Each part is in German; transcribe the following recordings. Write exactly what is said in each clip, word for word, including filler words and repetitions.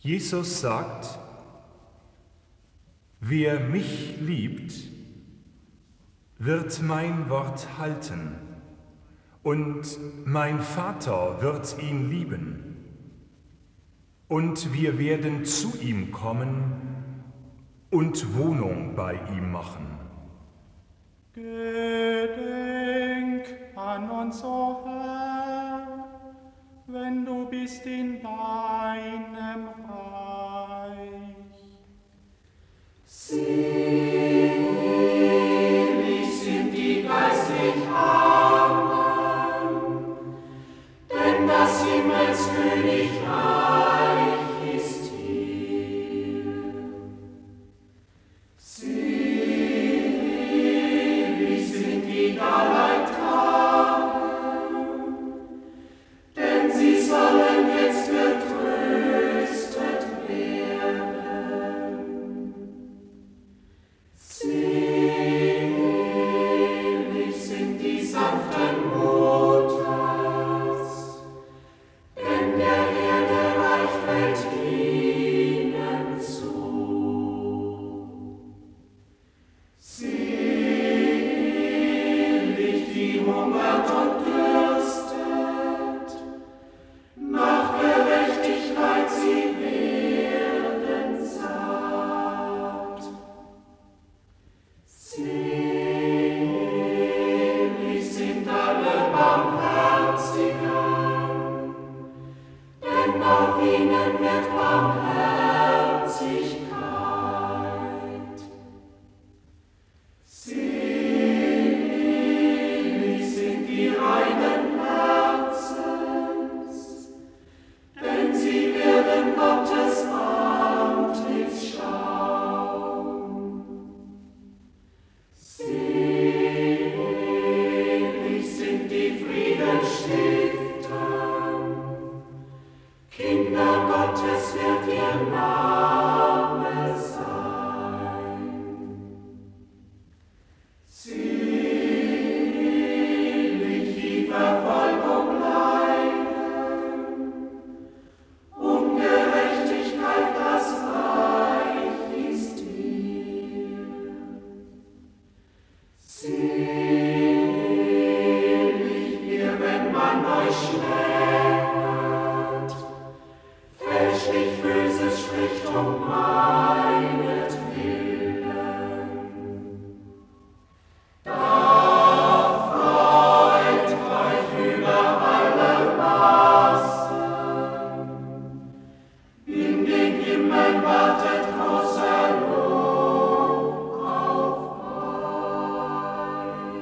Jesus sagt, wer mich liebt, wird mein Wort halten, und mein Vater wird ihn lieben, und wir werden zu ihm kommen und Wohnung bei ihm machen. Gedenk an uns, o Herr, wenn du bist in deinem Reich. Selig sind die geistlich Armen, denn das Himmelskönigreich ist hier. Selig sind die Galeittragen, denn sie sollen jetzt getröstet werden. Selig sind die sanften Mutes, denn der Erde Reich fällt ihnen zu. Selig die hungert und dürstet, nach Gerechtigkeit sie werden satt. Selig sind alle Barmherzigen, denn auch ihnen wird Barmherzigkeit. Selig sind die reinen Herzens, denn sie werden Gottes Antlitz schauen. Selig sind die Friedenstifter, Kinder Gottes wird ihr Name sein. Selig die Verfolgung leiden, Ungerechtigkeit das Reich ist hier. Selig ihr, wenn man euch schlägt, fälschlich Böses spricht um meinetwillen. Da freut euch über alle Maßen, in den Himmel wartet großer Lob auf euch.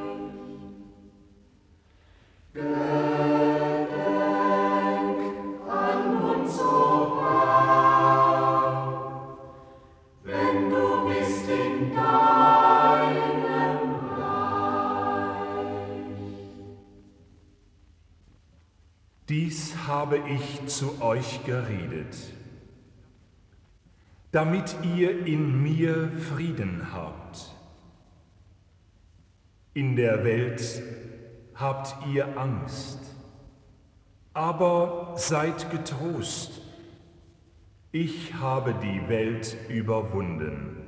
Gedenk an uns, o Herr, wenn du bist in deinem Reich. Dies habe ich zu euch geredet, damit ihr in mir Frieden habt. In der Welt habt ihr Angst, aber seid getrost, ich habe die Welt überwunden.